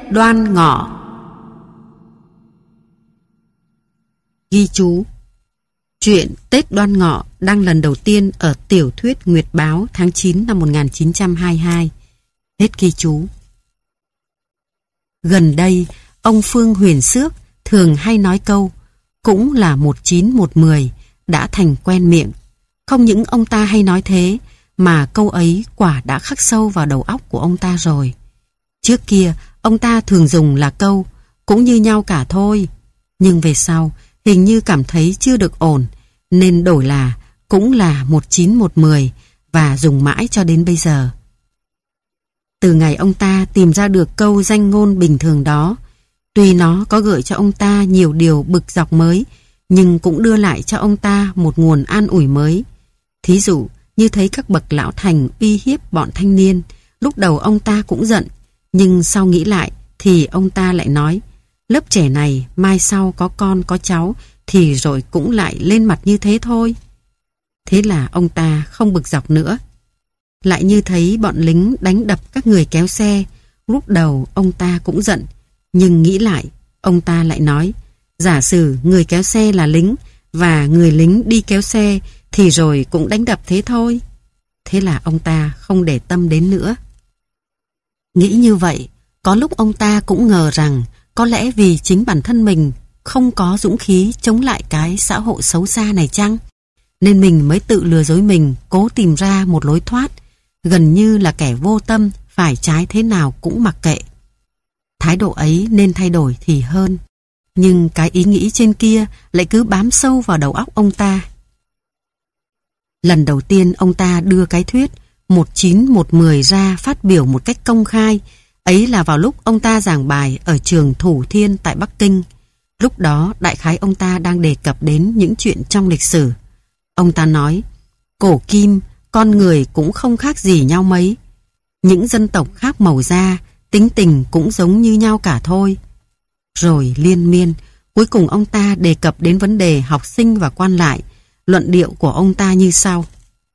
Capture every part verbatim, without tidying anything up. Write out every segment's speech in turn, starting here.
Đoan Ngọ. Ghi chú: Chuyện Tết Đoan Ngọ đăng lần đầu tiên ở tiểu thuyết Nguyệt Báo tháng chín năm một nghìn chín trăm hai mươi hai. Hết ghi chú. Gần đây, ông Phương Huyền Xước thường hay nói câu cũng là một chín một mười đã thành quen miệng. Không những ông ta hay nói thế, mà câu ấy quả đã khắc sâu vào đầu óc của ông ta rồi. Trước kia, ông ta thường dùng là câu cũng như nhau cả thôi. Nhưng về sau, hình như cảm thấy chưa được ổn, nên đổi là cũng là một chín một mười và dùng mãi cho đến bây giờ. Từ ngày ông ta tìm ra được câu danh ngôn bình thường đó, tuy nó có gợi cho ông ta nhiều điều bực dọc mới, nhưng cũng đưa lại cho ông ta một nguồn an ủi mới. Thí dụ như thấy các bậc lão thành uy hiếp bọn thanh niên, lúc đầu ông ta cũng giận, nhưng sau nghĩ lại thì ông ta lại nói, lớp trẻ này mai sau có con có cháu thì rồi cũng lại lên mặt như thế thôi. Thế là ông ta không bực dọc nữa. Lại như thấy bọn lính đánh đập các người kéo xe, lúc đầu ông ta cũng giận, nhưng nghĩ lại ông ta lại nói, giả sử người kéo xe là lính và người lính đi kéo xe thì rồi cũng đánh đập thế thôi. Thế là ông ta không để tâm đến nữa. Nghĩ như vậy, có lúc ông ta cũng ngờ rằng có lẽ vì chính bản thân mình không có dũng khí chống lại cái xã hội xấu xa này chăng, nên mình mới tự lừa dối mình, cố tìm ra một lối thoát, gần như là kẻ vô tâm, phải trái thế nào cũng mặc kệ. Thái độ ấy nên thay đổi thì hơn, nhưng cái ý nghĩ trên kia lại cứ bám sâu vào đầu óc ông ta. Lần đầu tiên ông ta đưa cái thuyết một chín một mười ra phát biểu một cách công khai, ấy là vào lúc ông ta giảng bài ở trường Thủ Thiên tại Bắc Kinh. Lúc đó đại khái ông ta đang đề cập đến những chuyện trong lịch sử. Ông ta nói, cổ kim, con người cũng không khác gì nhau mấy. Những dân tộc khác màu da, tính tình cũng giống như nhau cả thôi. Rồi liên miên, cuối cùng ông ta đề cập đến vấn đề học sinh và quan lại. Luận điệu của ông ta như sau.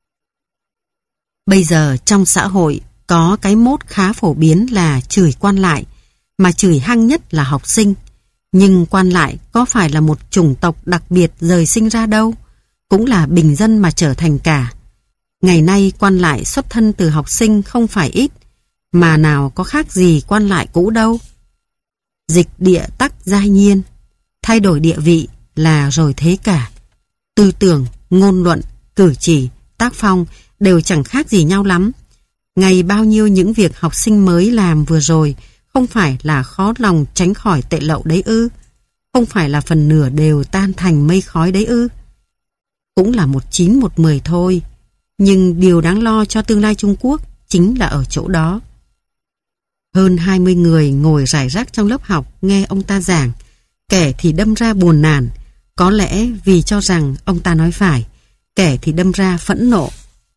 Bây giờ trong xã hội có cái mốt khá phổ biến là chửi quan lại, mà chửi hăng nhất là học sinh. Nhưng quan lại có phải là một chủng tộc đặc biệt rời sinh ra đâu, cũng là bình dân mà trở thành cả. Ngày nay quan lại xuất thân từ học sinh không phải ít, mà nào có khác gì quan lại cũ đâu. Dịch địa tắc giai nhiên, thay đổi địa vị là rồi thế cả. Tư tưởng, ngôn luận, cử chỉ, tác phong đều chẳng khác gì nhau lắm. Ngày bao nhiêu những việc học sinh mới làm vừa rồi không phải là khó lòng tránh khỏi tệ lậu đấy ư? Không phải là phần nửa đều tan thành mây khói đấy ư? Cũng là một chín một mười thôi, nhưng điều đáng lo cho tương lai Trung Quốc chính là ở chỗ đó. Hơn hai mươi người ngồi rải rác trong lớp học nghe ông ta giảng, kẻ thì đâm ra buồn nản, có lẽ vì cho rằng ông ta nói phải, kẻ thì đâm ra phẫn nộ.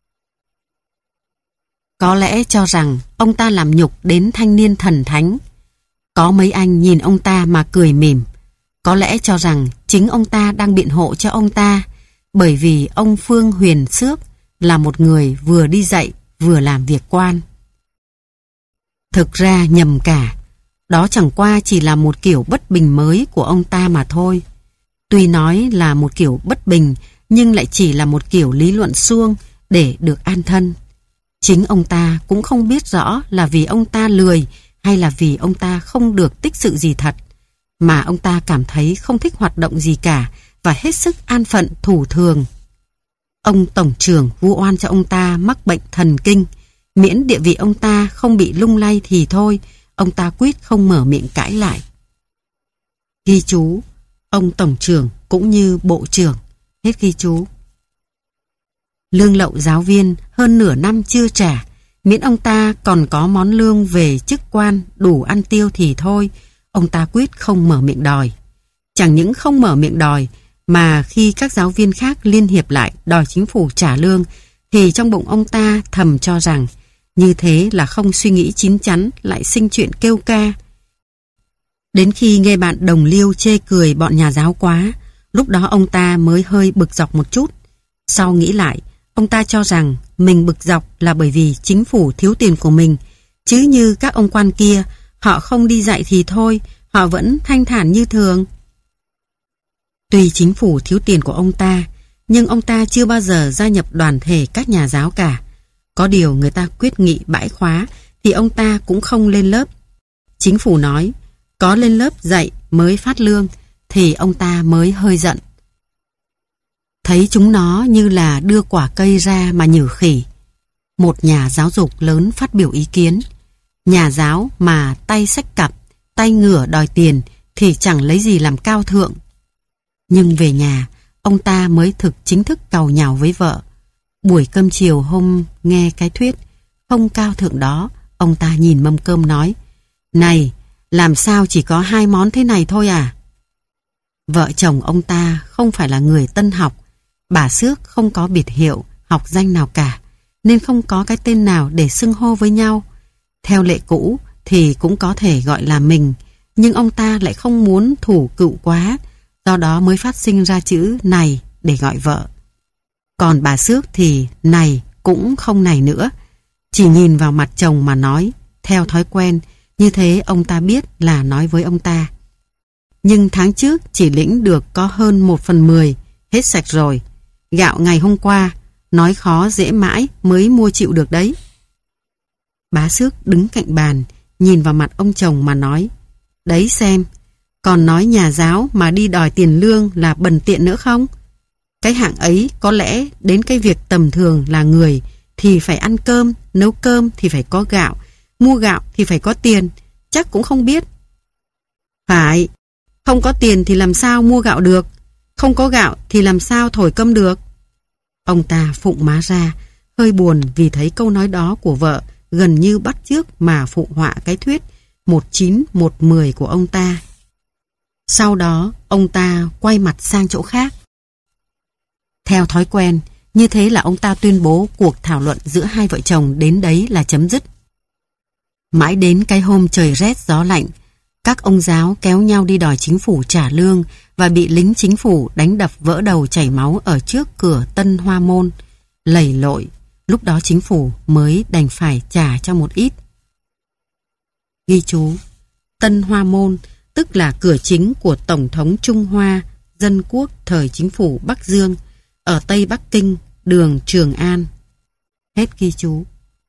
Có lẽ cho rằng ông ta làm nhục đến thanh niên thần thánh. Có mấy anh nhìn ông ta mà cười mỉm. Có lẽ cho rằng chính ông ta đang biện hộ cho ông ta, bởi vì ông Phương Huyền Xước là một người vừa đi dạy vừa làm việc quan. Thực ra nhầm cả, đó chẳng qua chỉ là một kiểu bất bình mới của ông ta mà thôi. Tuy nói là một kiểu bất bình, nhưng lại chỉ là một kiểu lý luận suông để được an thân. Chính ông ta cũng không biết rõ là vì ông ta lười hay là vì ông ta không được tích sự gì thật, mà ông ta cảm thấy không thích hoạt động gì cả và hết sức an phận thủ thường. Ông tổng trưởng vu oan cho ông ta mắc bệnh thần kinh, miễn địa vị ông ta không bị lung lay thì thôi, ông ta quyết không mở miệng cãi lại. Ghi chú, ông tổng trưởng cũng như bộ trưởng. Hết ghi chú. Lương lậu giáo viên hơn nửa năm chưa trả, miễn ông ta còn có món lương về chức quan đủ ăn tiêu thì thôi, ông ta quyết không mở miệng đòi. Chẳng những không mở miệng đòi, mà khi các giáo viên khác liên hiệp lại đòi chính phủ trả lương, thì trong bụng ông ta thầm cho rằng như thế là không suy nghĩ chín chắn, lại sinh chuyện kêu ca. Đến khi nghe bạn đồng liêu chê cười bọn nhà giáo quá, lúc đó ông ta mới hơi bực dọc một chút. Sau nghĩ lại, ông ta cho rằng mình bực dọc là bởi vì chính phủ thiếu tiền của mình, chứ như các ông quan kia, Họ không đi dạy thì thôi, họ vẫn thanh thản như thường. Tuy chính phủ thiếu tiền của ông ta, nhưng ông ta chưa bao giờ gia nhập đoàn thể các nhà giáo cả. Có điều người ta quyết nghị bãi khóa thì ông ta cũng không lên lớp. Chính phủ nói có lên lớp dạy mới phát lương thì ông ta mới hơi giận. Thấy chúng nó như là đưa quả cây ra mà nhử khỉ. Một nhà giáo dục lớn phát biểu ý kiến. Nhà giáo mà tay xách cặp, tay ngửa đòi tiền thì chẳng lấy gì làm cao thượng. Nhưng về nhà, ông ta mới thực chính thức càu nhàu với vợ. Buổi cơm chiều hôm nghe cái thuyết không cao thượng đó, ông ta nhìn mâm cơm nói: "Này, làm sao chỉ có hai món thế này thôi à?" Vợ chồng ông ta không phải là người tân học. Bà xước không có biệt hiệu, học danh nào cả, nên không có cái tên nào để xưng hô với nhau. Theo lệ cũ thì cũng có thể gọi là mình, nhưng ông ta lại không muốn thủ cựu quá, do đó mới phát sinh ra chữ này để gọi vợ. Còn bà xước thì này cũng không này nữa, chỉ nhìn vào mặt chồng mà nói, theo thói quen, như thế ông ta biết là nói với ông ta. Nhưng tháng trước chỉ lĩnh được có hơn một phần mười, hết sạch rồi. Gạo ngày hôm qua, nói khó dễ mãi mới mua chịu được đấy. Bá xước đứng cạnh bàn, nhìn vào mặt ông chồng mà nói: "Đấy xem, còn nói nhà giáo mà đi đòi tiền lương là bần tiện nữa không? Cái hạng ấy có lẽ đến cái việc tầm thường là người thì phải ăn cơm, nấu cơm thì phải có gạo, mua gạo thì phải có tiền, chắc cũng không biết." "Phải, không có tiền thì làm sao mua gạo được, không có gạo thì làm sao thổi cơm được." Ông ta phụng má ra, hơi buồn vì thấy câu nói đó của vợ gần như bắt chước mà phụ họa cái thuyết một chín một mười của ông ta. Sau đó, ông ta quay mặt sang chỗ khác. Theo thói quen, như thế là ông ta tuyên bố cuộc thảo luận giữa hai vợ chồng đến đấy là chấm dứt. Mãi đến cái hôm trời rét gió lạnh, các ông giáo kéo nhau đi đòi chính phủ trả lương và bị lính chính phủ đánh đập vỡ đầu chảy máu ở trước cửa Tân Hoa Môn, lầy lội. Lúc đó chính phủ mới đành phải trả cho một ít. Ghi chú: Tân Hoa Môn tức là cửa chính của Tổng thống Trung Hoa Dân Quốc thời chính phủ Bắc Dương, ở Tây Bắc Kinh, đường Trường An. Hết ghi chú.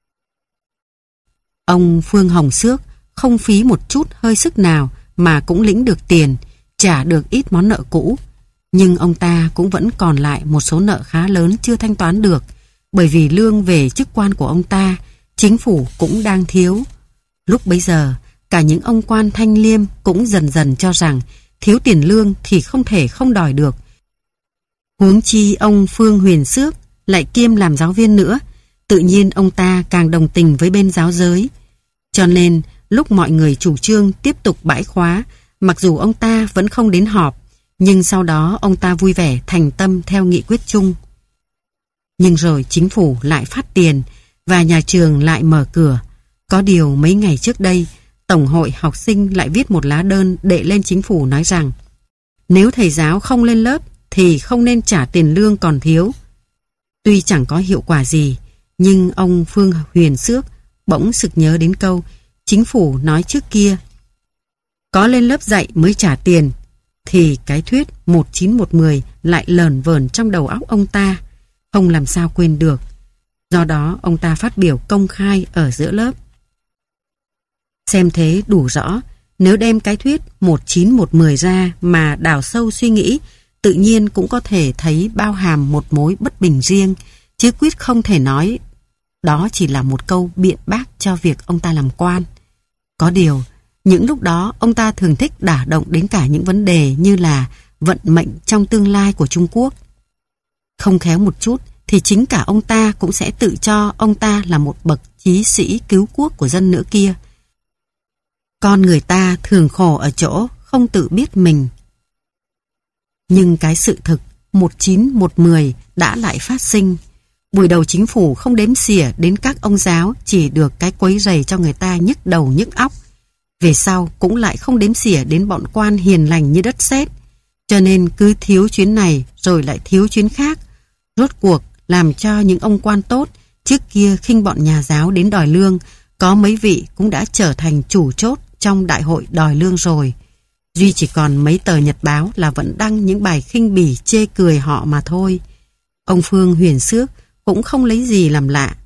Ông Phương Hồng Xước không phí một chút hơi sức nào mà cũng lĩnh được tiền, trả được ít món nợ cũ. Nhưng ông ta cũng vẫn còn lại một số nợ khá lớn chưa thanh toán được, bởi vì lương về chức quan của ông ta, chính phủ cũng đang thiếu. Lúc bấy giờ, cả những ông quan thanh liêm cũng dần dần cho rằng thiếu tiền lương thì không thể không đòi được. Huống chi ông Phương Huyền Xước lại kiêm làm giáo viên nữa, tự nhiên ông ta càng đồng tình với bên giáo giới. Cho nên, lúc mọi người chủ trương tiếp tục bãi khóa, mặc dù ông ta vẫn không đến họp, nhưng sau đó ông ta vui vẻ thành tâm theo nghị quyết chung. Nhưng rồi chính phủ lại phát tiền và nhà trường lại mở cửa. Có điều mấy ngày trước đây, Tổng hội học sinh lại viết một lá đơn đệ lên chính phủ nói rằng nếu thầy giáo không lên lớp thì không nên trả tiền lương còn thiếu. Tuy chẳng có hiệu quả gì, nhưng ông Phương Huyền Xước bỗng sực nhớ đến câu chính phủ nói trước kia: có lên lớp dạy mới trả tiền, thì cái thuyết một chín một mười lại lờn vờn trong đầu óc ông ta, không làm sao quên được. Do đó ông ta phát biểu công khai ở giữa lớp. Xem thế đủ rõ, nếu đem cái thuyết một chín một mười ra mà đào sâu suy nghĩ, tự nhiên cũng có thể thấy bao hàm một mối bất bình riêng, chứ quyết không thể nói đó chỉ là một câu biện bác cho việc ông ta làm quan. Có điều, những lúc đó ông ta thường thích đả động đến cả những vấn đề như là vận mệnh trong tương lai của Trung Quốc. Không khéo một chút thì chính cả ông ta cũng sẽ tự cho ông ta là một bậc chí sĩ cứu quốc của dân nữa kia. Con người ta thường khổ ở chỗ không tự biết mình. Nhưng cái sự thực một chín một mười đã lại phát sinh. Buổi đầu chính phủ không đếm xỉa đến các ông giáo, chỉ được cái quấy rầy cho người ta nhức đầu nhức óc. Về sau cũng lại không đếm xỉa đến bọn quan hiền lành như đất sét. Cho nên cứ thiếu chuyến này rồi lại thiếu chuyến khác. Rốt cuộc làm cho những ông quan tốt trước kia khinh bọn nhà giáo đến đòi lương, có mấy vị cũng đã trở thành chủ chốt trong đại hội đòi lương rồi. Duy chỉ còn mấy tờ nhật báo là vẫn đăng những bài khinh bỉ chê cười họ mà thôi. Ông Phương Huyền Xước cũng không lấy gì làm lạ.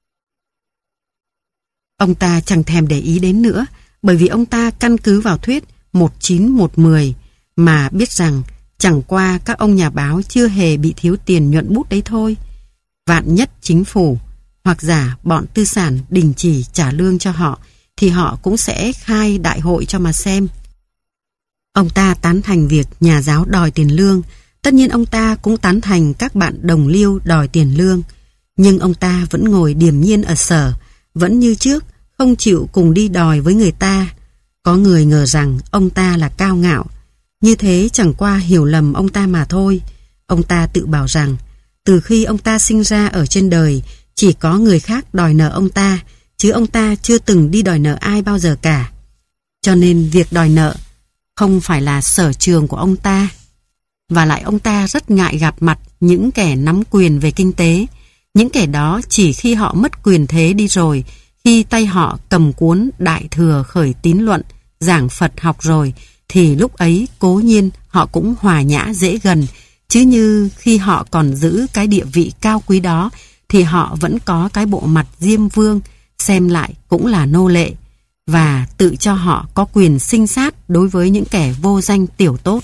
Ông ta chẳng thèm để ý đến nữa, bởi vì ông ta căn cứ vào thuyết một chín một mười mà biết rằng chẳng qua các ông nhà báo chưa hề bị thiếu tiền nhuận bút đấy thôi. Vạn nhất chính phủ hoặc giả bọn tư sản đình chỉ trả lương cho họ thì họ cũng sẽ khai đại hội cho mà xem. Ông ta tán thành việc nhà giáo đòi tiền lương, tất nhiên ông ta cũng tán thành các bạn đồng liêu đòi tiền lương, nhưng ông ta vẫn ngồi điềm nhiên ở sở, vẫn như trước, không chịu cùng đi đòi với người ta. Có người ngờ rằng ông ta là cao ngạo, như thế chẳng qua hiểu lầm ông ta mà thôi. Ông ta tự bảo rằng từ khi ông ta sinh ra ở trên đời chỉ có người khác đòi nợ ông ta, chứ ông ta chưa từng đi đòi nợ ai bao giờ cả. Cho nên việc đòi nợ không phải là sở trường của ông ta. Và lại ông ta rất ngại gặp mặt những kẻ nắm quyền về kinh tế. Những kẻ đó chỉ khi họ mất quyền thế đi rồi, khi tay họ cầm cuốn Đại Thừa Khởi Tín Luận, giảng Phật học rồi, thì lúc ấy cố nhiên họ cũng hòa nhã dễ gần, chứ như khi họ còn giữ cái địa vị cao quý đó thì họ vẫn có cái bộ mặt diêm vương, xem lại cũng là nô lệ, và tự cho họ có quyền sinh sát đối với những kẻ vô danh tiểu tốt.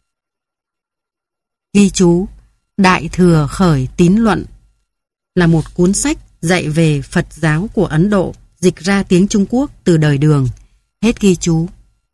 Ghi chú: Đại Thừa Khởi Tín Luận là một cuốn sách dạy về Phật giáo của Ấn Độ, dịch ra tiếng Trung Quốc từ đời Đường. Hết ghi chú.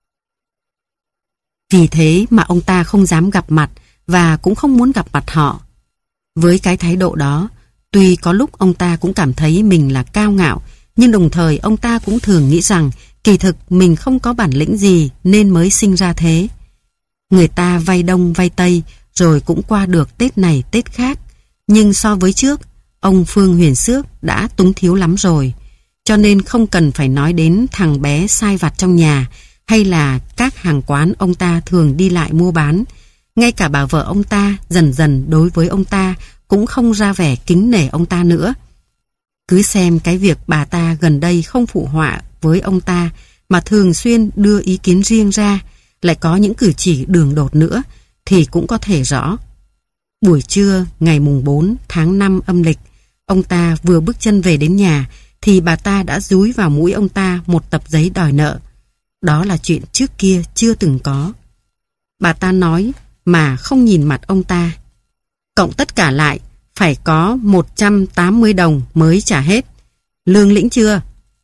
Vì thế mà ông ta không dám gặp mặt và cũng không muốn gặp mặt họ. Với cái thái độ đó, tuy có lúc ông ta cũng cảm thấy mình là cao ngạo, nhưng đồng thời ông ta cũng thường nghĩ rằng kỳ thực mình không có bản lĩnh gì nên mới sinh ra thế. Người ta vay đông vay tây rồi cũng qua được Tết này Tết khác, nhưng so với trước, ông Phương Huyền Xước đã túng thiếu lắm rồi, cho nên không cần phải nói đến thằng bé sai vặt trong nhà hay là các hàng quán ông ta thường đi lại mua bán. Ngay cả bà vợ ông ta dần dần đối với ông ta cũng không ra vẻ kính nể ông ta nữa. Cứ xem cái việc bà ta gần đây không phụ họa với ông ta mà thường xuyên đưa ý kiến riêng ra, lại có những cử chỉ đường đột nữa, thì cũng có thể rõ. Buổi trưa ngày mùng bốn tháng năm âm lịch, ông ta vừa bước chân về đến nhà thì bà ta đã dúi vào mũi ông ta một tập giấy đòi nợ. Đó là chuyện trước kia chưa từng có. Bà ta nói mà không nhìn mặt ông ta: cộng tất cả lại phải có một trăm tám mươi đồng mới trả hết. Lương lĩnh chưa?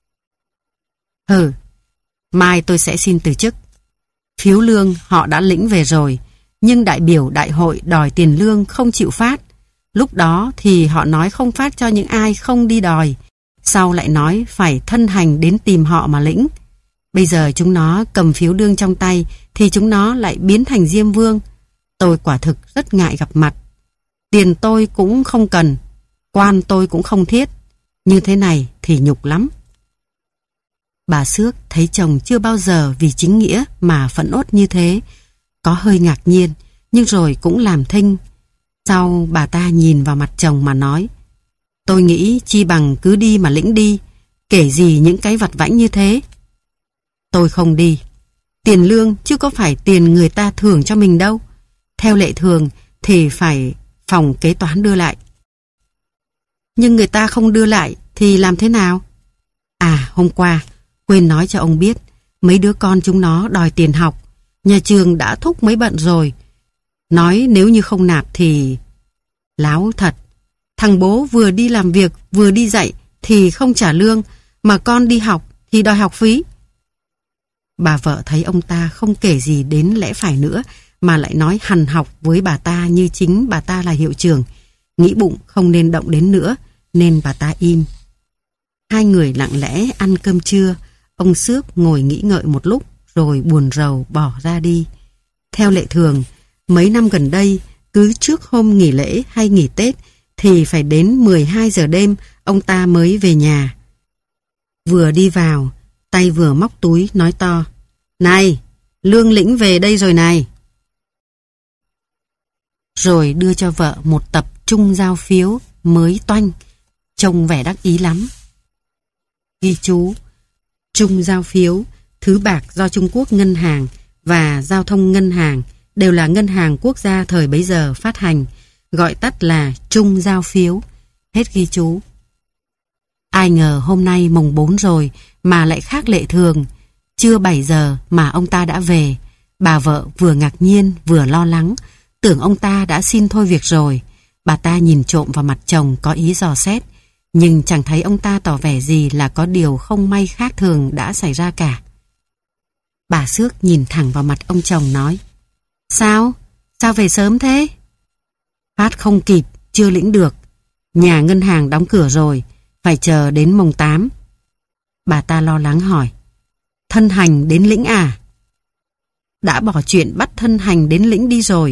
Hừ, mai tôi sẽ xin từ chức. Phiếu lương họ đã lĩnh về rồi, nhưng đại biểu đại hội đòi tiền lương không chịu phát. Lúc đó thì họ nói không phát cho những ai không đi đòi, sau lại nói phải thân hành đến tìm họ mà lĩnh. Bây giờ chúng nó cầm phiếu lương trong tay thì chúng nó lại biến thành diêm vương. Tôi quả thực rất ngại gặp mặt. Tiền tôi cũng không cần, quan tôi cũng không thiết. Như thế này thì nhục lắm. Bà Xước thấy chồng chưa bao giờ vì chính nghĩa mà phẫn uất như thế, có hơi ngạc nhiên, nhưng rồi cũng làm thinh. Sau bà ta nhìn vào mặt chồng mà nói: tôi nghĩ chi bằng cứ đi mà lĩnh đi, kể gì những cái vặt vãnh như thế. Tôi không đi. Tiền lương chứ có phải tiền người ta thưởng cho mình đâu. Theo lệ thường thì phải phòng kế toán đưa lại. Nhưng người ta không đưa lại thì làm thế nào? À, hôm qua quên nói cho ông biết, mấy đứa con chúng nó đòi tiền học. Nhà trường đã thúc mấy bận rồi. Nói nếu như không nạp thì... Láo thật. Thằng bố vừa đi làm việc vừa đi dạy thì không trả lương, mà con đi học thì đòi học phí. Bà vợ thấy ông ta không kể gì đến lẽ phải nữa, mà lại nói hằn học với bà ta như chính bà ta là hiệu trưởng, nghĩ bụng không nên động đến nữa, nên bà ta im. Hai người lặng lẽ ăn cơm trưa. Ông Xước ngồi nghĩ ngợi một lúc rồi buồn rầu bỏ ra đi. Theo lệ thường, mấy năm gần đây, cứ trước hôm nghỉ lễ hay nghỉ Tết thì phải đến mười hai giờ đêm ông ta mới về nhà. Vừa đi vào, tay vừa móc túi nói to: này, lương lĩnh về đây rồi này. Rồi đưa cho vợ một tập trung giao phiếu mới toanh, trông vẻ đắc ý lắm. Ghi chú: trung giao phiếu Thứ bạc do Trung Quốc ngân hàng và Giao thông ngân hàng đều là ngân hàng quốc gia thời bấy giờ phát hành, gọi tắt là Trung Giao phiếu. Hết ghi chú. Ai ngờ hôm nay mùng bốn rồi mà lại khác lệ thường. Chưa bảy giờ mà ông ta đã về. Bà vợ vừa ngạc nhiên vừa lo lắng, tưởng ông ta đã xin thôi việc rồi. Bà ta nhìn trộm vào mặt chồng có ý dò xét, nhưng chẳng thấy ông ta tỏ vẻ gì là có điều không may khác thường đã xảy ra cả. Bà Xước nhìn thẳng vào mặt ông chồng nói: Sao? Sao về sớm thế? Phát không kịp, chưa lĩnh được. Nhà ngân hàng đóng cửa rồi, phải chờ đến mùng tám. Bà ta lo lắng hỏi: Thân Hành đến lĩnh à? Đã bỏ chuyện bắt Thân Hành đến lĩnh đi rồi.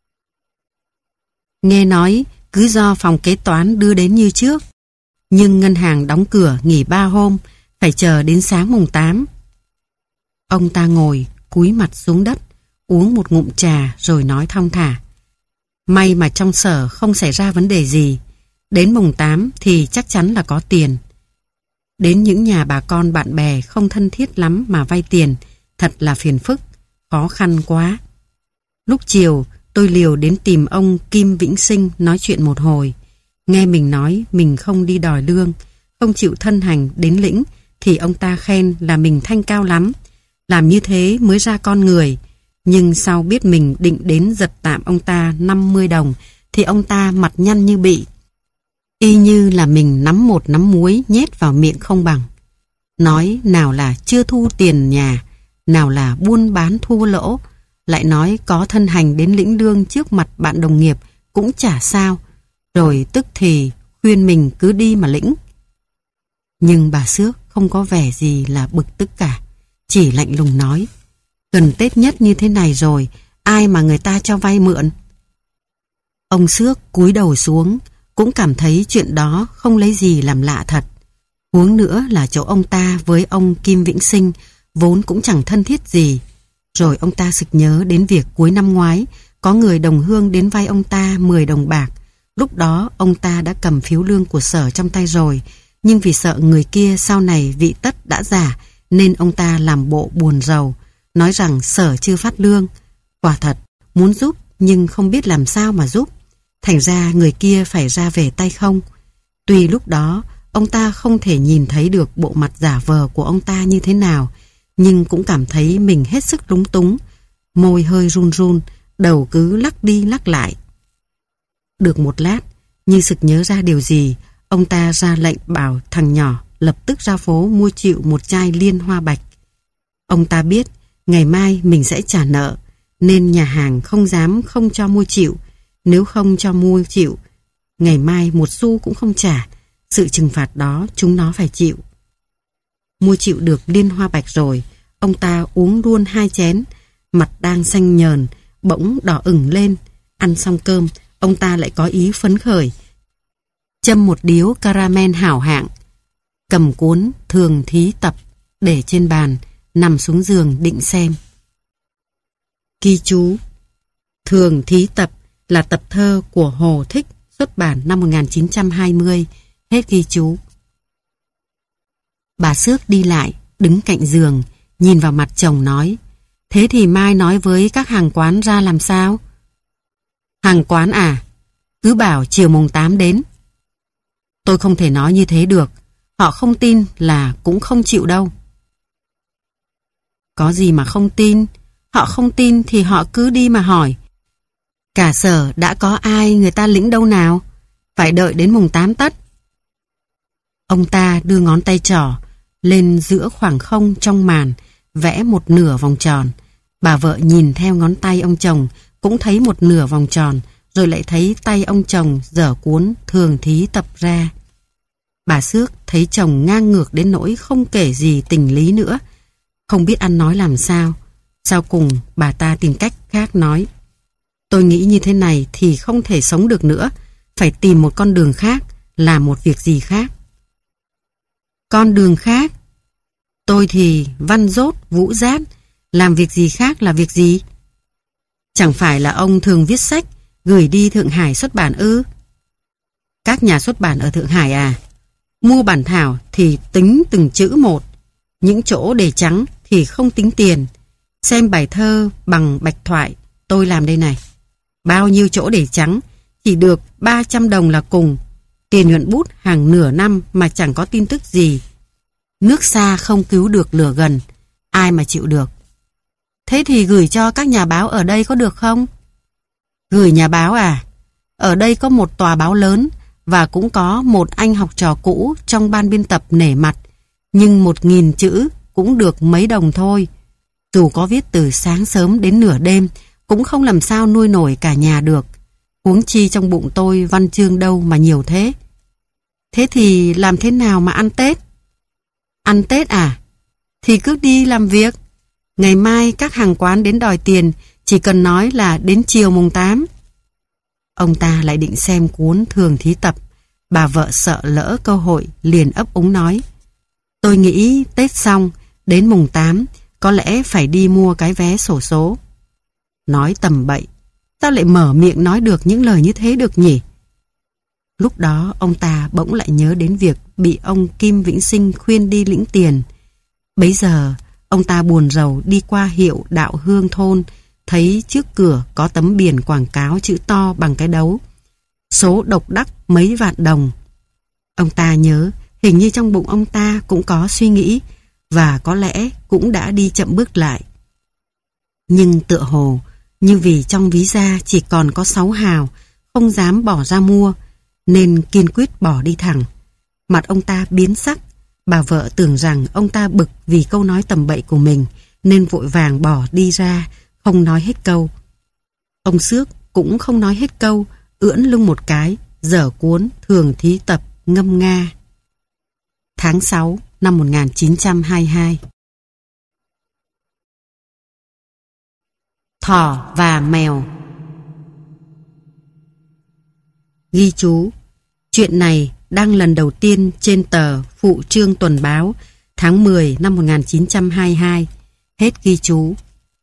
Nghe nói cứ do phòng kế toán đưa đến như trước, nhưng ngân hàng đóng cửa nghỉ ba hôm, phải chờ đến sáng mùng tám. Ông ta ngồi cúi mặt xuống đất, uống một ngụm trà rồi nói thong thả: May mà trong sở không xảy ra vấn đề gì. Đến mùng tám thì chắc chắn là có tiền. Đến những nhà bà con bạn bè không thân thiết lắm mà vay tiền, thật là phiền phức, khó khăn quá. Lúc chiều tôi liều đến tìm ông Kim Vĩnh Sinh nói chuyện một hồi. Nghe mình nói mình không đi đòi lương, không chịu Thân Hành đến lĩnh, thì ông ta khen là mình thanh cao lắm, làm như thế mới ra con người. Nhưng sau biết mình định đến giật tạm ông ta năm mươi đồng thì ông ta mặt nhăn như bị, y như là mình nắm một nắm muối nhét vào miệng không bằng. Nói nào là chưa thu tiền nhà, nào là buôn bán thua lỗ, lại nói có Thân Hành đến lĩnh lương trước mặt bạn đồng nghiệp cũng chả sao, rồi tức thì khuyên mình cứ đi mà lĩnh. Nhưng bà Xước không có vẻ gì là bực tức cả, chỉ lạnh lùng nói: Gần Tết nhất như thế này rồi, ai mà người ta cho vay mượn? Ông Xước cúi đầu xuống, cũng cảm thấy chuyện đó không lấy gì làm lạ thật. Huống nữa là chỗ ông ta với ông Kim Vĩnh Sinh vốn cũng chẳng thân thiết gì. Rồi ông ta sực nhớ đến việc cuối năm ngoái có người đồng hương đến vay ông ta mười đồng bạc. Lúc đó ông ta đã cầm phiếu lương của sở trong tay rồi, nhưng vì sợ người kia sau này vị tất đã giả nên ông ta làm bộ buồn rầu, nói rằng sở chưa phát lương. Quả thật muốn giúp nhưng không biết làm sao mà giúp, thành ra người kia phải ra về tay không. Tuy lúc đó ông ta không thể nhìn thấy được bộ mặt giả vờ của ông ta như thế nào, nhưng cũng cảm thấy mình hết sức lúng túng, môi hơi run run, đầu cứ lắc đi lắc lại. Được một lát, như sực nhớ ra điều gì, ông ta ra lệnh bảo thằng nhỏ lập tức ra phố mua chịu một chai liên hoa bạch. Ông ta biết ngày mai mình sẽ trả nợ, nên nhà hàng không dám không cho mua chịu. Nếu không cho mua chịu, ngày mai một xu cũng không trả, sự trừng phạt đó chúng nó phải chịu. Mua chịu được liên hoa bạch rồi, ông ta uống luôn hai chén, mặt đang xanh nhờn, bỗng đỏ ửng lên. Ăn xong cơm, ông ta lại có ý phấn khởi, châm một điếu caramel hảo hạng, cầm cuốn Thường Thí Tập để trên bàn, nằm xuống giường định xem. Ghi chú: Thường Thí Tập là tập thơ của Hồ Thích, xuất bản năm một nghìn chín trăm hai mươi. Hết ghi chú. Bà Xước đi lại, đứng cạnh giường, nhìn vào mặt chồng nói: Thế thì mai nói với các hàng quán ra làm sao? Hàng quán à? Cứ bảo chiều mùng tám đến. Tôi không thể nói như thế được, họ không tin là cũng không chịu đâu. Có gì mà không tin? Họ không tin thì họ cứ đi mà hỏi. Cả sở đã có ai người ta lĩnh đâu nào, phải đợi đến mùng tám tất. Ông ta đưa ngón tay trỏ lên giữa khoảng không trong màn, vẽ một nửa vòng tròn. Bà vợ nhìn theo ngón tay ông chồng, cũng thấy một nửa vòng tròn, rồi lại thấy tay ông chồng dở cuốn Thường Thí Tập ra. Bà Xước thấy chồng ngang ngược đến nỗi không kể gì tình lý nữa, không biết ăn nói làm sao. Sau cùng bà ta tìm cách khác nói: Tôi nghĩ như thế này thì không thể sống được nữa, phải tìm một con đường khác, làm một việc gì khác. Con đường khác? Tôi thì văn dốt, vũ dát, làm việc gì khác là việc gì? Chẳng phải là ông thường viết sách gửi đi Thượng Hải xuất bản ư? Các nhà xuất bản ở Thượng Hải à? Mua bản thảo thì tính từng chữ một, những chỗ đề trắng thì không tính tiền. Xem bài thơ bằng bạch thoại tôi làm đây này. Bao nhiêu chỗ để trắng, chỉ được ba trăm đồng là cùng. Tiền nhuận bút hàng nửa năm mà chẳng có tin tức gì. Nước xa không cứu được lửa gần, ai mà chịu được. Thế thì gửi cho các nhà báo ở đây có được không? Gửi nhà báo à? Ở đây có một tòa báo lớn và cũng có một anh học trò cũ trong ban biên tập nể mặt, nhưng một nghìn chữ cũng được mấy đồng thôi. Dù có viết từ sáng sớm đến nửa đêm cũng không làm sao nuôi nổi cả nhà được. Huống chi trong bụng tôi văn chương đâu mà nhiều thế. Thế thì làm thế nào mà ăn Tết? Ăn Tết à? Thì cứ đi làm việc. Ngày mai các hàng quán đến đòi tiền, chỉ cần nói là đến chiều mùng tám. Ông ta lại định xem cuốn Thường Thí Tập. Bà vợ sợ lỡ cơ hội liền ấp úng nói: tôi nghĩ Tết xong, đến mùng tám có lẽ phải đi mua cái vé xổ số. Nói tầm bậy, sao lại mở miệng nói được những lời như thế được nhỉ? Lúc đó ông ta bỗng lại nhớ đến việc bị ông Kim Vĩnh Sinh khuyên đi lĩnh tiền. Bấy giờ ông ta buồn rầu đi qua hiệu Đạo Hương thôn, thấy trước cửa có tấm biển quảng cáo chữ to bằng cái đấu: số độc đắc mấy vạn đồng. Ông ta nhớ hình như trong bụng ông ta cũng có suy nghĩ, và có lẽ cũng đã đi chậm bước lại. Nhưng tựa hồ như vì trong ví da chỉ còn có sáu hào, không dám bỏ ra mua, nên kiên quyết bỏ đi thẳng. Mặt ông ta biến sắc. Bà vợ tưởng rằng ông ta bực vì câu nói tầm bậy của mình, nên vội vàng bỏ đi ra, không nói hết câu. Ông Xước cũng không nói hết câu, ưỡn lưng một cái, dở cuốn Thường Thí Tập ngâm nga. Tháng sáu năm một nghìn chín trăm hai mươi hai. Thỏ và mèo. Ghi chú: chuyện này đăng lần đầu tiên trên tờ Phụ Trương Tuần Báo tháng mười năm một nghìn chín trăm hai mươi hai. Hết ghi chú.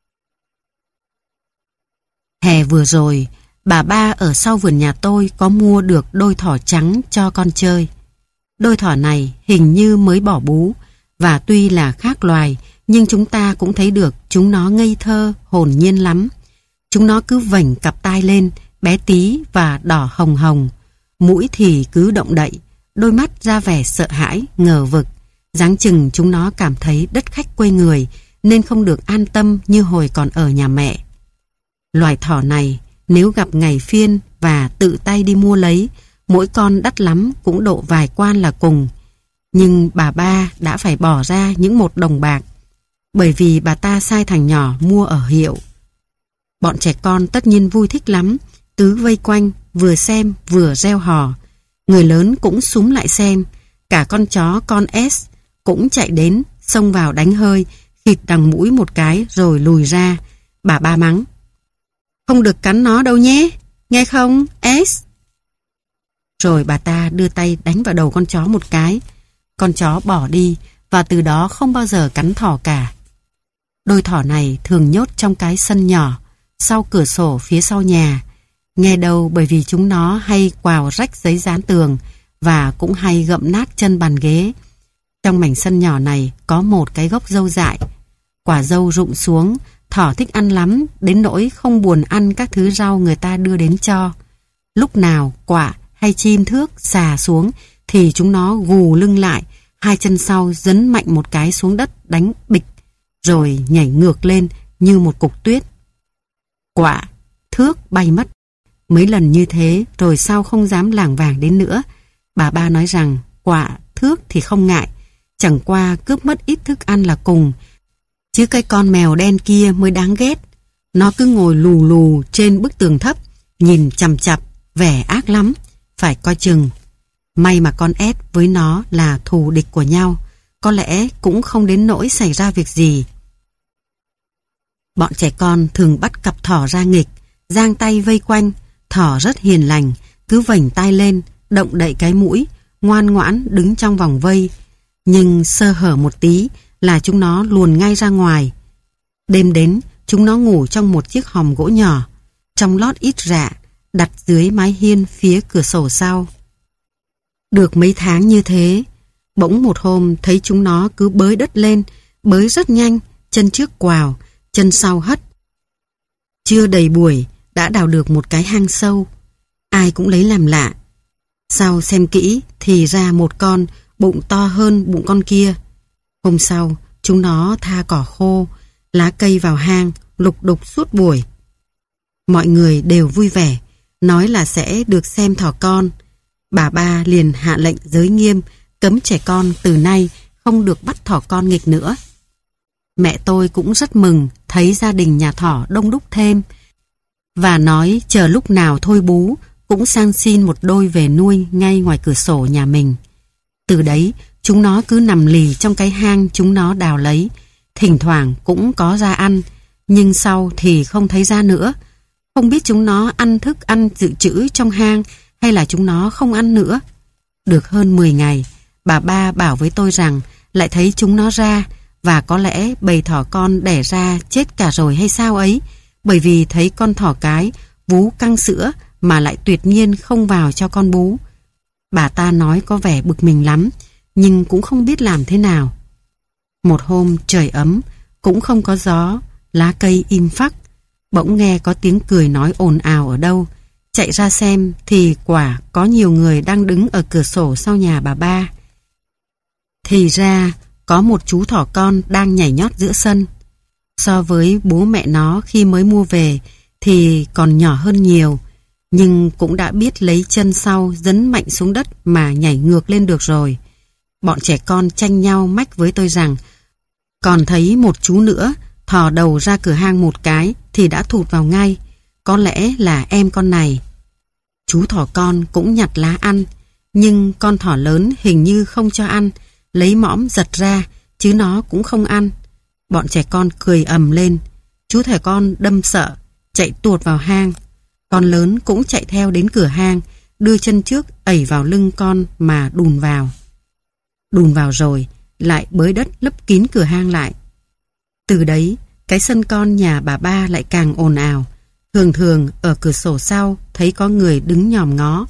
Hè vừa rồi, bà ba ở sau vườn nhà tôi có mua được đôi thỏ trắng cho con chơi. Đôi thỏ này hình như mới bỏ bú, và tuy là khác loài, nhưng chúng ta cũng thấy được chúng nó ngây thơ, hồn nhiên lắm. Chúng nó cứ vểnh cặp tai lên, bé tí và đỏ hồng hồng. Mũi thì cứ động đậy, đôi mắt ra vẻ sợ hãi, ngờ vực. Dáng chừng chúng nó cảm thấy đất khách quê người, nên không được an tâm như hồi còn ở nhà mẹ. Loài thỏ này, nếu gặp ngày phiên và tự tay đi mua lấy, mỗi con đắt lắm cũng độ vài quan là cùng. Nhưng bà ba đã phải bỏ ra những một đồng bạc, bởi vì bà ta sai thằng nhỏ mua ở hiệu. Bọn trẻ con tất nhiên vui thích lắm, cứ vây quanh, vừa xem vừa reo hò. Người lớn cũng súm lại xem, cả con chó con S cũng chạy đến, xông vào đánh hơi, khịt đằng mũi một cái rồi lùi ra. Bà ba mắng: không được cắn nó đâu nhé, nghe không S? Rồi bà ta đưa tay đánh vào đầu con chó một cái. Con chó bỏ đi, và từ đó không bao giờ cắn thỏ cả. Đôi thỏ này thường nhốt trong cái sân nhỏ, sau cửa sổ phía sau nhà. Nghe đâu bởi vì chúng nó hay quào rách giấy dán tường, và cũng hay gậm nát chân bàn ghế. Trong mảnh sân nhỏ này có một cái gốc dâu dại. Quả dâu rụng xuống, thỏ thích ăn lắm, đến nỗi không buồn ăn các thứ rau người ta đưa đến cho. Lúc nào quạ hay chim thước xà xuống thì chúng nó gù lưng lại, hai chân sau dấn mạnh một cái xuống đất đánh bịch, rồi nhảy ngược lên như một cục tuyết. Quạ, thước bay mất. Mấy lần như thế rồi sau không dám lảng vảng đến nữa. Bà ba nói rằng quạ, thước thì không ngại, chẳng qua cướp mất ít thức ăn là cùng, chứ cái con mèo đen kia mới đáng ghét. Nó cứ ngồi lù lù trên bức tường thấp, nhìn chằm chằm, vẻ ác lắm, phải coi chừng. May mà con S với nó là thù địch của nhau, có lẽ cũng không đến nỗi xảy ra việc gì. Bọn trẻ con thường bắt cặp thỏ ra nghịch, giang tay vây quanh. Thỏ rất hiền lành, cứ vểnh tai lên, động đậy cái mũi, ngoan ngoãn đứng trong vòng vây. Nhưng sơ hở một tí là chúng nó luồn ngay ra ngoài. Đêm đến, chúng nó ngủ trong một chiếc hòm gỗ nhỏ, trong lót ít rạ, đặt dưới mái hiên phía cửa sổ sau. Được mấy tháng như thế, bỗng một hôm thấy chúng nó cứ bới đất lên, bới rất nhanh, chân trước quào, chân sau hất. Chưa đầy buổi đã đào được một cái hang sâu. Ai cũng lấy làm lạ. Sau xem kỹ thì ra một con bụng to hơn bụng con kia. Hôm sau, chúng nó tha cỏ khô, lá cây vào hang, lục đục suốt buổi. Mọi người đều vui vẻ, nói là sẽ được xem thỏ con. Bà ba liền hạ lệnh giới nghiêm, cấm trẻ con từ nay không được bắt thỏ con nghịch nữa. Mẹ tôi cũng rất mừng thấy gia đình nhà thỏ đông đúc thêm, và nói chờ lúc nào thôi bú cũng sang xin một đôi về nuôi ngay ngoài cửa sổ nhà mình. Từ đấy, chúng nó cứ nằm lì trong cái hang chúng nó đào lấy, thỉnh thoảng cũng có ra ăn, nhưng sau thì không thấy ra nữa. Không biết chúng nó ăn thức ăn dự trữ trong hang hay là chúng nó không ăn nữa. Được hơn mười ngày, bà ba bảo với tôi rằng lại thấy chúng nó ra, và có lẽ bầy thỏ con đẻ ra chết cả rồi hay sao ấy, bởi vì thấy con thỏ cái vú căng sữa mà lại tuyệt nhiên không vào cho con bú. Bà ta nói có vẻ bực mình lắm, nhưng cũng không biết làm thế nào. Một hôm trời ấm, cũng không có gió, lá cây im phắc. Bỗng nghe có tiếng cười nói ồn ào ở đâu. Chạy ra xem thì quả có nhiều người đang đứng ở cửa sổ sau nhà bà ba. Thì ra có một chú thỏ con đang nhảy nhót giữa sân. So với bố mẹ nó khi mới mua về thì còn nhỏ hơn nhiều, nhưng cũng đã biết lấy chân sau dấn mạnh xuống đất mà nhảy ngược lên được rồi. Bọn trẻ con tranh nhau mách với tôi rằng còn thấy một chú nữa thò đầu ra cửa hang một cái thì đã thụt vào ngay, có lẽ là em con này. Chú thỏ con cũng nhặt lá ăn, nhưng con thỏ lớn hình như không cho ăn, lấy mõm giật ra, chứ nó cũng không ăn. Bọn trẻ con cười ầm lên, chú thỏ con đâm sợ, chạy tuột vào hang. Con lớn cũng chạy theo đến cửa hang, đưa chân trước ẩy vào lưng con mà đùn vào. Đùn vào rồi, lại bới đất lấp kín cửa hang lại. Từ đấy, cái sân con nhà bà ba lại càng ồn ào. Thường thường ở cửa sổ sau thấy có người đứng nhòm ngó.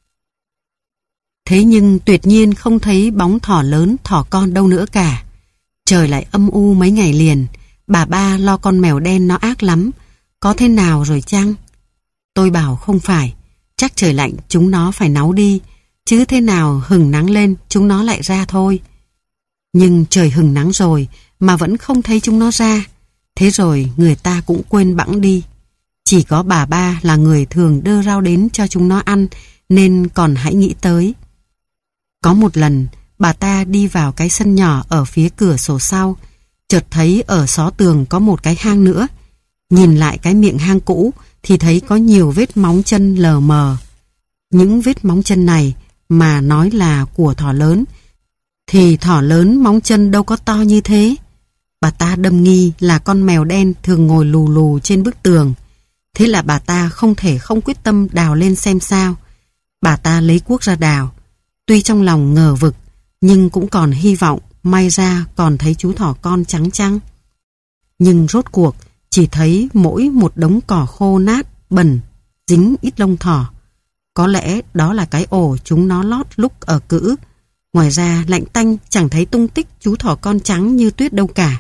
Thế nhưng tuyệt nhiên không thấy bóng thỏ lớn thỏ con đâu nữa cả. Trời lại âm u mấy ngày liền. Bà ba lo con mèo đen nó ác lắm. Có thế nào rồi chăng? Tôi bảo không phải. Chắc trời lạnh chúng nó phải náu đi, chứ thế nào hừng nắng lên chúng nó lại ra thôi. Nhưng trời hừng nắng rồi mà vẫn không thấy chúng nó ra. Thế rồi người ta cũng quên bẵng đi. Chỉ có bà ba là người thường đưa rau đến cho chúng nó ăn, nên còn hãy nghĩ tới. Có một lần, bà ta đi vào cái sân nhỏ ở phía cửa sổ sau, chợt thấy ở xó tường có một cái hang nữa. Nhìn lại cái miệng hang cũ thì thấy có nhiều vết móng chân lờ mờ. Những vết móng chân này mà nói là của thỏ lớn, thì thỏ lớn móng chân đâu có to như thế. Bà ta đâm nghi là con mèo đen thường ngồi lù lù trên bức tường. Thế là bà ta không thể không quyết tâm đào lên xem sao. Bà ta lấy cuốc ra đào. Tuy trong lòng ngờ vực, nhưng cũng còn hy vọng may ra còn thấy chú thỏ con trắng trăng. Nhưng rốt cuộc chỉ thấy mỗi một đống cỏ khô nát, bẩn, dính ít lông thỏ. Có lẽ đó là cái ổ chúng nó lót lúc ở cữ. Ngoài ra lạnh tanh chẳng thấy tung tích chú thỏ con trắng như tuyết đâu cả.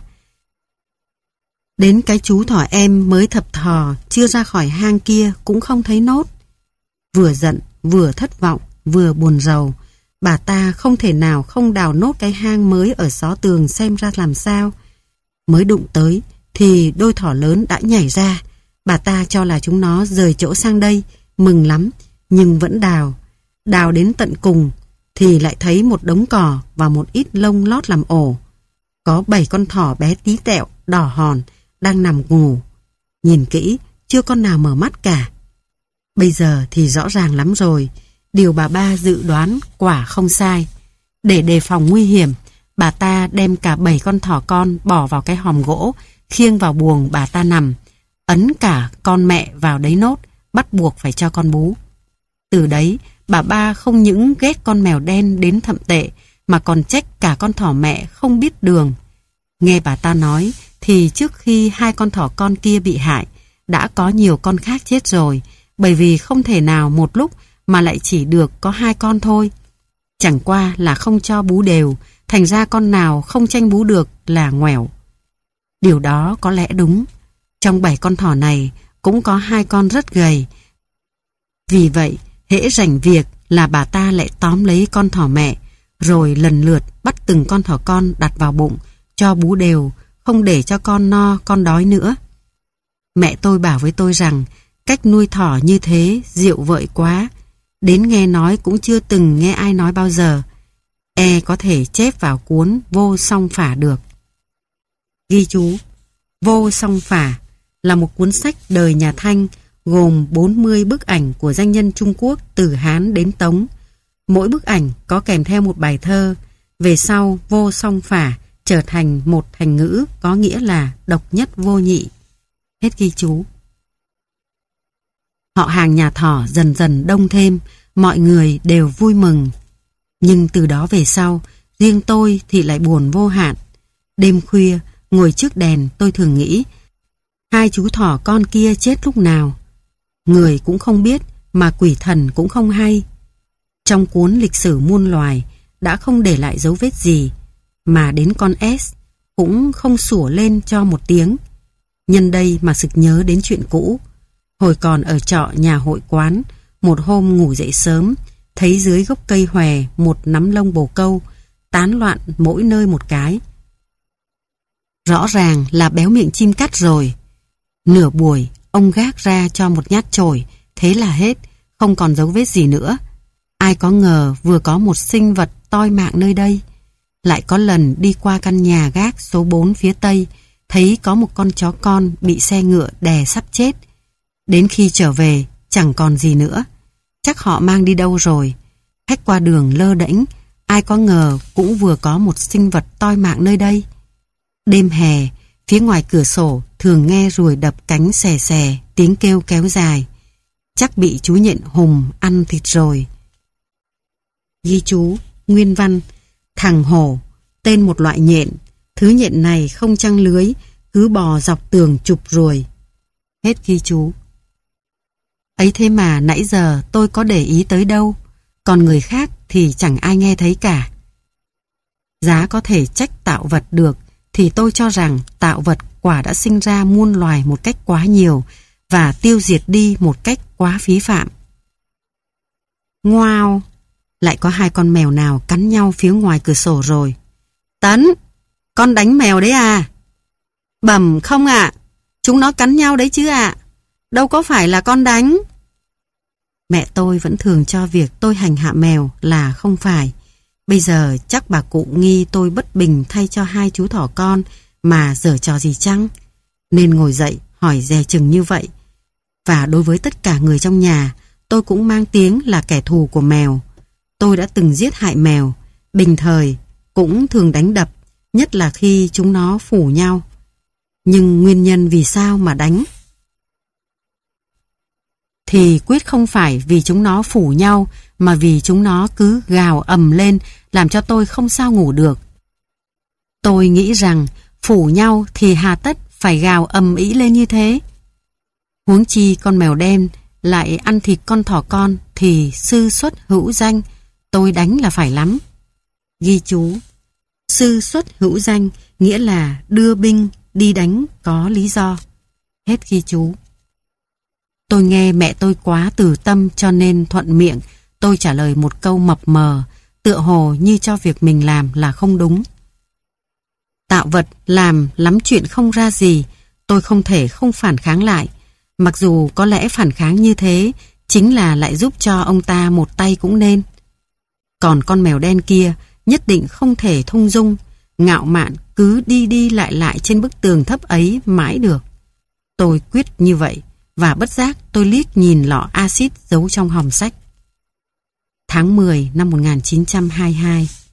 Đến cái chú thỏ em mới thập thò chưa ra khỏi hang kia cũng không thấy nốt. Vừa giận, vừa thất vọng, vừa buồn rầu, bà ta không thể nào không đào nốt cái hang mới ở xó tường xem ra làm sao. Mới đụng tới thì đôi thỏ lớn đã nhảy ra. Bà ta cho là chúng nó rời chỗ sang đây, mừng lắm, nhưng vẫn đào. Đào đến tận cùng thì lại thấy một đống cỏ và một ít lông lót làm ổ. Có bảy con thỏ bé tí tẹo, đỏ hòn, đang nằm ngủ. Nhìn kỹ, chưa con nào mở mắt cả. Bây giờ thì rõ ràng lắm rồi. Điều bà ba dự đoán quả không sai. Để đề phòng nguy hiểm, bà ta đem cả bảy con thỏ con bỏ vào cái hòm gỗ, khiêng vào buồng bà ta nằm, ấn cả con mẹ vào đấy nốt, bắt buộc phải cho con bú. Từ đấy, bà ba không những ghét con mèo đen đến thậm tệ, mà còn trách cả con thỏ mẹ không biết đường. Nghe bà ta nói, thì trước khi hai con thỏ con kia bị hại, đã có nhiều con khác chết rồi, bởi vì không thể nào một lúc mà lại chỉ được có hai con thôi. Chẳng qua là không cho bú đều, thành ra con nào không tranh bú được là ngoẻo. Điều đó có lẽ đúng. Trong bảy con thỏ này cũng có hai con rất gầy. Vì vậy, hễ rảnh việc là bà ta lại tóm lấy con thỏ mẹ, rồi lần lượt bắt từng con thỏ con đặt vào bụng, cho bú đều, không để cho con no, con đói nữa. Mẹ tôi bảo với tôi rằng cách nuôi thỏ như thế diệu vợi quá, đến nghe nói cũng chưa từng nghe ai nói bao giờ. E có thể chép vào cuốn Vô Song Phả được. Ghi chú: Vô Song Phả là một cuốn sách đời nhà Thanh gồm bốn mươi bức ảnh của danh nhân Trung Quốc từ Hán đến Tống. Mỗi bức ảnh có kèm theo một bài thơ. Về sau, Vô Song Phả trở thành một thành ngữ có nghĩa là độc nhất vô nhị. Hết ghi chú. Họ hàng nhà thỏ dần dần đông thêm, mọi người đều vui mừng. Nhưng từ đó về sau, riêng tôi thì lại buồn vô hạn. Đêm khuya, ngồi trước đèn tôi thường nghĩ, hai chú thỏ con kia chết lúc nào? Người cũng không biết, mà quỷ thần cũng không hay. Trong cuốn lịch sử muôn loài đã không để lại dấu vết gì, mà đến con S cũng không sủa lên cho một tiếng. Nhân đây mà sực nhớ đến chuyện cũ. Hồi còn ở trọ nhà hội quán, một hôm ngủ dậy sớm, thấy dưới gốc cây hòe một nắm lông bồ câu, tán loạn mỗi nơi một cái. Rõ ràng là béo miệng chim cắt rồi. Nửa buổi, ông gác ra cho một nhát chổi, thế là hết, không còn dấu vết gì nữa. Ai có ngờ vừa có một sinh vật toi mạng nơi đây. Lại có lần đi qua căn nhà gác số bốn phía tây, thấy có một con chó con bị xe ngựa đè sắp chết. Đến khi trở về, chẳng còn gì nữa. Chắc họ mang đi đâu rồi. Khách qua đường lơ đễnh, ai có ngờ cũng vừa có một sinh vật toi mạng nơi đây. Đêm hè, phía ngoài cửa sổ thường nghe ruồi đập cánh xè xè, tiếng kêu kéo dài. Chắc bị chú nhện hùng ăn thịt rồi. Ghi chú: Nguyên văn: thằng hổ, tên một loại nhện. Thứ nhện này không trăng lưới, cứ bò dọc tường chụp ruồi. Hết ghi chú. Ấy thế mà nãy giờ tôi có để ý tới đâu, còn người khác thì chẳng ai nghe thấy cả. Giá có thể trách tạo vật được, thì tôi cho rằng tạo vật quả đã sinh ra muôn loài một cách quá nhiều và tiêu diệt đi một cách quá phí phạm. Ngoao! Lại có hai con mèo nào cắn nhau phía ngoài cửa sổ rồi. Tấn! Con đánh mèo đấy à? Bẩm không ạ, chúng nó cắn nhau đấy chứ ạ. Đâu có phải là con đánh. Mẹ tôi vẫn thường cho việc tôi hành hạ mèo là không phải. Bây giờ chắc bà cụ nghi tôi bất bình thay cho hai chú thỏ con mà giở trò gì chăng? Nên ngồi dậy hỏi dè chừng như vậy. Và đối với tất cả người trong nhà, tôi cũng mang tiếng là kẻ thù của mèo. Tôi đã từng giết hại mèo, bình thời cũng thường đánh đập, nhất là khi chúng nó phủ nhau. Nhưng nguyên nhân vì sao mà đánh thì quyết không phải vì chúng nó phủ nhau, mà vì chúng nó cứ gào ầm lên làm cho tôi không sao ngủ được. Tôi nghĩ rằng phủ nhau thì hà tất phải gào ầm ĩ lên như thế. Huống chi con mèo đen lại ăn thịt con thỏ con thì sư xuất hữu danh, tôi đánh là phải lắm. Ghi chú: sư xuất hữu danh nghĩa là đưa binh đi đánh có lý do. Hết ghi chú. Tôi nghe mẹ tôi quá từ tâm cho nên thuận miệng tôi trả lời một câu mập mờ, tựa hồ như cho việc mình làm là không đúng. Tạo vật làm lắm chuyện không ra gì, tôi không thể không phản kháng lại. Mặc dù có lẽ phản kháng như thế chính là lại giúp cho ông ta một tay cũng nên. Còn con mèo đen kia nhất định không thể thong dong, ngạo mạn cứ đi đi lại lại trên bức tường thấp ấy mãi được. Tôi quyết như vậy, và bất giác tôi liếc nhìn lọ axit giấu trong hòm sách. Tháng mười năm một nghìn chín trăm hai mươi hai.